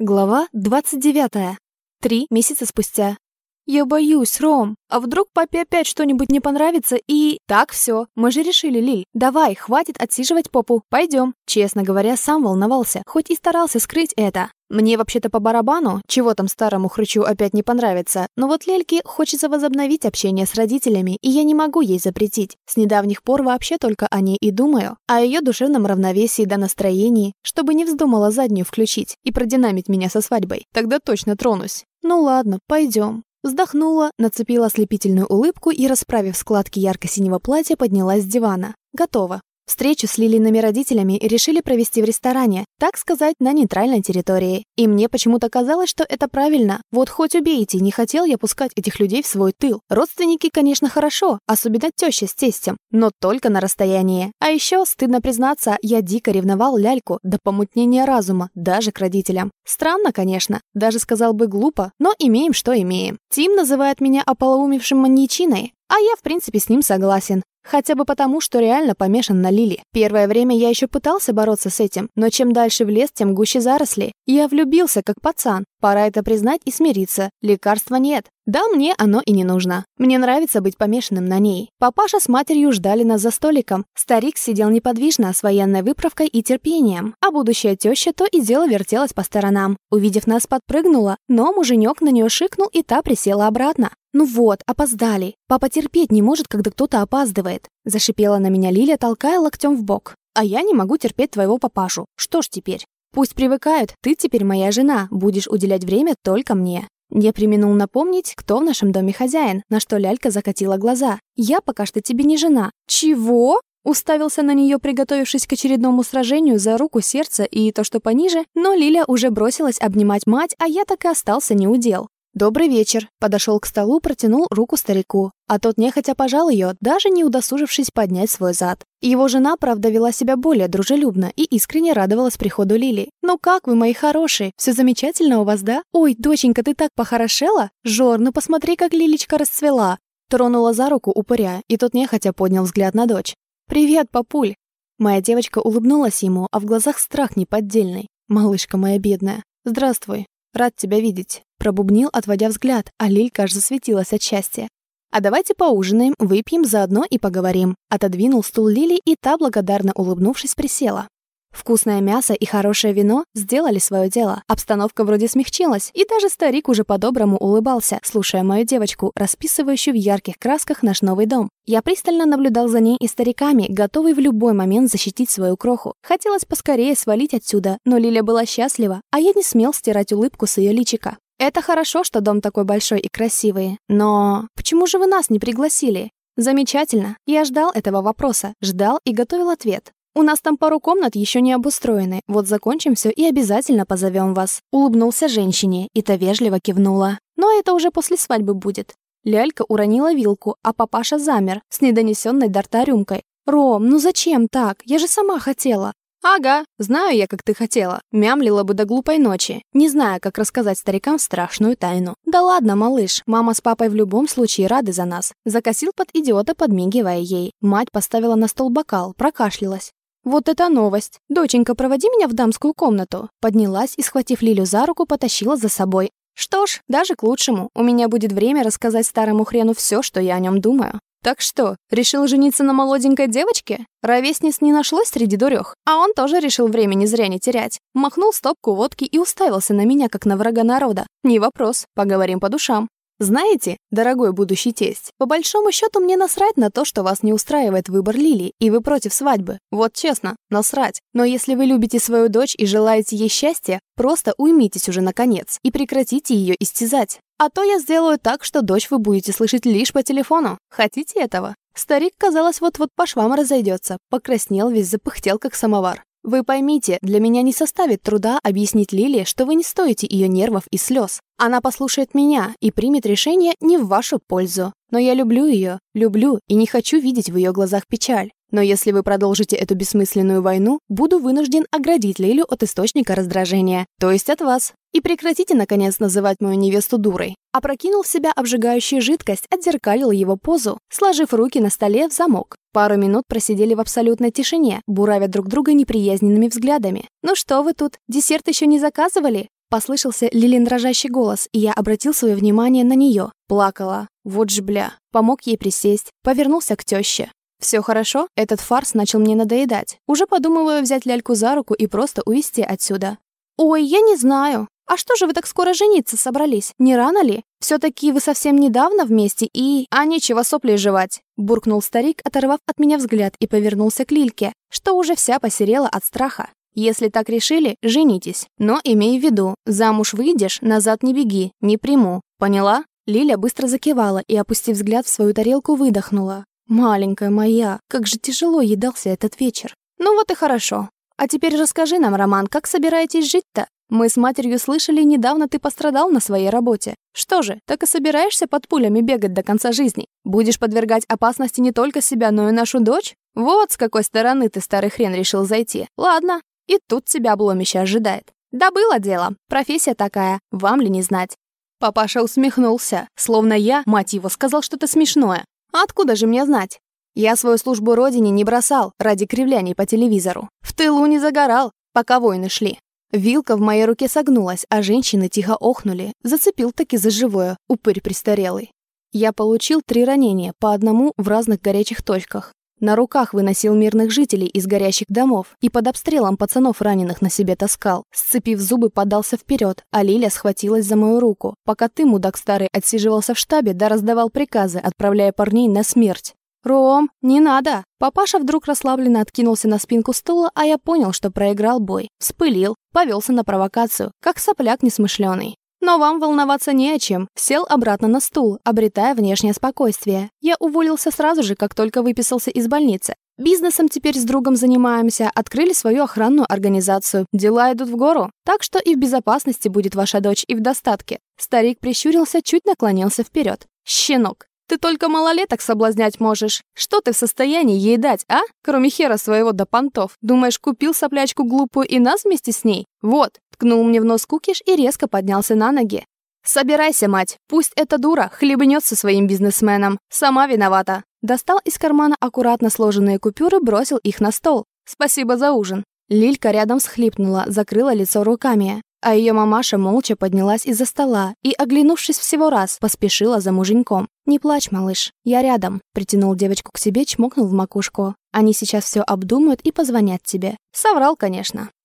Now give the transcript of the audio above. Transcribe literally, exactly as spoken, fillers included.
Глава двадцать девятая. Три месяца спустя. «Я боюсь, Ром. А вдруг папе опять что-нибудь не понравится и...» «Так, все. Мы же решили, Лиль. Давай, хватит отсиживать попу. Пойдем». Честно говоря, сам волновался, хоть и старался скрыть это. Мне вообще-то по барабану, чего там старому хрычу опять не понравится. Но вот Лельке хочется возобновить общение с родителями, и я не могу ей запретить. С недавних пор вообще только о ней и думаю. О ее душевном равновесии да настроении, чтобы не вздумала заднюю включить и продинамить меня со свадьбой. Тогда точно тронусь. Ну ладно, пойдем. Вздохнула, нацепила ослепительную улыбку и, расправив складки ярко-синего платья, поднялась с дивана. Готово. Встречу с Лилиными родителями решили провести в ресторане, так сказать, на нейтральной территории. И мне почему-то казалось, что это правильно. Вот хоть убейте, не хотел я пускать этих людей в свой тыл. Родственники, конечно, хорошо, особенно теща с тестем, но только на расстоянии. А еще, стыдно признаться, я дико ревновал Ляльку до помутнения разума, даже к родителям. Странно, конечно, даже сказал бы глупо, но имеем, что имеем. Тим называет меня ополоумевшим маньячиной, а я, в принципе, с ним согласен. Хотя бы потому, что реально помешан на Лили. Первое время я еще пытался бороться с этим, но чем дальше в лес, тем гуще заросли. Я влюбился, как пацан. Пора это признать и смириться. Лекарства нет. Да, мне оно и не нужно. Мне нравится быть помешанным на ней. Папаша с матерью ждали нас за столиком. Старик сидел неподвижно, с военной выправкой и терпением, а будущая теща то и дело вертелась по сторонам. Увидев нас, подпрыгнула, но муженек на нее шикнул, и та присела обратно. «Ну вот, опоздали. Папа терпеть не может, когда кто-то опаздывает», — зашипела на меня Лиля, толкая локтем в бок. «А я не могу терпеть твоего папашу. Что ж теперь? Пусть привыкают, ты теперь моя жена, будешь уделять время только мне». Не преминул напомнить, кто в нашем доме хозяин, на что Лялька закатила глаза. «Я пока что тебе не жена». «Чего?» Уставился на нее, приготовившись к очередному сражению за руку, сердце и то, что пониже, но Лиля уже бросилась обнимать мать, а я так и остался неудел. «Добрый вечер», — подошел к столу, протянул руку старику, а тот нехотя пожал ее, даже не удосужившись поднять свой зад. Его жена, правда, вела себя более дружелюбно и искренне радовалась приходу Лили. «Ну как вы, мои хорошие, все замечательно у вас, да? Ой, доченька, ты так похорошела? Жор, ну посмотри, как Лилечка расцвела!» Тронула за руку упыря, и тот нехотя поднял взгляд на дочь. «Привет, папуль!» Моя девочка улыбнулась ему, а в глазах страх неподдельный. «Малышка моя бедная, здравствуй, рад тебя видеть». Пробубнил, отводя взгляд, а Лилька аж засветилась от счастья. «А давайте поужинаем, выпьем заодно и поговорим». Отодвинул стул Лили, и та, благодарно улыбнувшись, присела. Вкусное мясо и хорошее вино сделали свое дело. Обстановка вроде смягчилась, и даже старик уже по-доброму улыбался, слушая мою девочку, расписывающую в ярких красках наш новый дом. Я пристально наблюдал за ней и стариками, готовый в любой момент защитить свою кроху. Хотелось поскорее свалить отсюда, но Лиля была счастлива, а я не смел стирать улыбку с ее личика. «Это хорошо, что дом такой большой и красивый, но почему же вы нас не пригласили?» «Замечательно. Я ждал этого вопроса, ждал и готовил ответ. У нас там пару комнат еще не обустроены, вот закончим все и обязательно позовем вас». Улыбнулся женщине, и та вежливо кивнула. «Но это уже после свадьбы будет». Лялька уронила вилку, а папаша замер с недонесенной до рта рюмкой. «Ром, ну зачем так? Я же сама хотела». «Ага, знаю я, как ты хотела. Мямлила бы до глупой ночи, не зная, как рассказать старикам страшную тайну». «Да ладно, малыш, мама с папой в любом случае рады за нас». Закосил под идиота, подмигивая ей. Мать поставила на стол бокал, прокашлялась. «Вот это новость! Доченька, проводи меня в дамскую комнату». Поднялась и, схватив Лилю за руку, потащила за собой. «Что ж, даже к лучшему. У меня будет время рассказать старому хрену все, что я о нем думаю». «Так что, решил жениться на молоденькой девочке?» Ровесниц не нашлось среди дурех, а он тоже решил времени зря не терять. Махнул стопку водки и уставился на меня, как на врага народа. «Не вопрос, поговорим по душам». «Знаете, дорогой будущий тесть, по большому счету мне насрать на то, что вас не устраивает выбор Лили, и вы против свадьбы. Вот честно, насрать. Но если вы любите свою дочь и желаете ей счастья, просто уймитесь уже наконец и прекратите ее истязать. А то я сделаю так, что дочь вы будете слышать лишь по телефону. Хотите этого?» Старик, казалось, вот-вот по швам разойдется, покраснел, весь запыхтел, как самовар. «Вы поймите, для меня не составит труда объяснить Лиле, что вы не стоите ее нервов и слез. Она послушает меня и примет решение не в вашу пользу. Но я люблю ее, люблю и не хочу видеть в ее глазах печаль. Но если вы продолжите эту бессмысленную войну, буду вынужден оградить Лилю от источника раздражения, то есть от вас. И прекратите, наконец, называть мою невесту дурой». Опрокинул в себя обжигающую жидкость, отзеркалил его позу, сложив руки на столе в замок. Пару минут просидели в абсолютной тишине, буравя друг друга неприязненными взглядами. «Ну что вы тут, десерт еще не заказывали?» Послышался Лилин дрожащий голос, и я обратил свое внимание на нее. Плакала. Вот же бля. Помог ей присесть, повернулся к теще. «Все хорошо?» Этот фарс начал мне надоедать. Уже подумываю взять ляльку за руку и просто увезти отсюда. «Ой, я не знаю. А что же вы так скоро жениться собрались? Не рано ли? Все-таки вы совсем недавно вместе и...» «А нечего сопли жевать!» Буркнул старик, оторвав от меня взгляд, и повернулся к Лильке, что уже вся посерела от страха. «Если так решили, женитесь. Но имей в виду, замуж выйдешь, назад не беги, не приму. Поняла?» Лиля быстро закивала и, опустив взгляд в свою тарелку, выдохнула. «Маленькая моя, как же тяжело ей дался этот вечер». «Ну вот и хорошо. А теперь расскажи нам, Роман, как собираетесь жить-то? Мы с матерью слышали, недавно ты пострадал на своей работе. Что же, так и собираешься под пулями бегать до конца жизни? Будешь подвергать опасности не только себя, но и нашу дочь? Вот с какой стороны ты, старый хрен, решил зайти. Ладно, и тут тебя обломище ожидает. Да было дело, профессия такая, вам ли не знать?» Папаша усмехнулся, словно я, мать его, сказал что-то смешное. «Откуда же мне знать? Я свою службу родине не бросал ради кривляний по телевизору. В тылу не загорал, пока войны шли». Вилка в моей руке согнулась, а женщины тихо охнули. Зацепил таки за живое, упырь престарелый. Я получил три ранения, по одному в разных горячих точках. На руках выносил мирных жителей из горящих домов и под обстрелом пацанов раненых на себе таскал. Сцепив зубы, подался вперед, а Лиля схватилась за мою руку, пока ты, мудак старый, отсиживался в штабе да раздавал приказы, отправляя парней на смерть. «Ром, не надо!» Папаша вдруг расслабленно откинулся на спинку стула, а я понял, что проиграл бой. Вспылил, повелся на провокацию, как сопляк несмышленый. Но вам волноваться не о чем. Сел обратно на стул, обретая внешнее спокойствие. Я уволился сразу же, как только выписался из больницы. Бизнесом теперь с другом занимаемся, открыли свою охранную организацию. Дела идут в гору, так что и в безопасности будет ваша дочь, и в достатке. Старик прищурился, чуть наклонился вперед. «Щенок, ты только малолеток соблазнять можешь. Что ты в состоянии ей дать, а? Кроме хера своего до понтов. Думаешь, купил соплячку глупую и нас вместе с ней? Вот!» Ткнул мне в нос кукиш и резко поднялся на ноги. «Собирайся, мать. Пусть эта дура хлебнет со своим бизнесменом. Сама виновата». Достал из кармана аккуратно сложенные купюры, бросил их на стол. «Спасибо за ужин». Лилька рядом всхлипнула, закрыла лицо руками. А ее мамаша молча поднялась из-за стола и, оглянувшись всего раз, поспешила за муженьком. «Не плачь, малыш, я рядом», — притянул девочку к себе, чмокнул в макушку. «Они сейчас все обдумают и позвонят тебе». Соврал, конечно.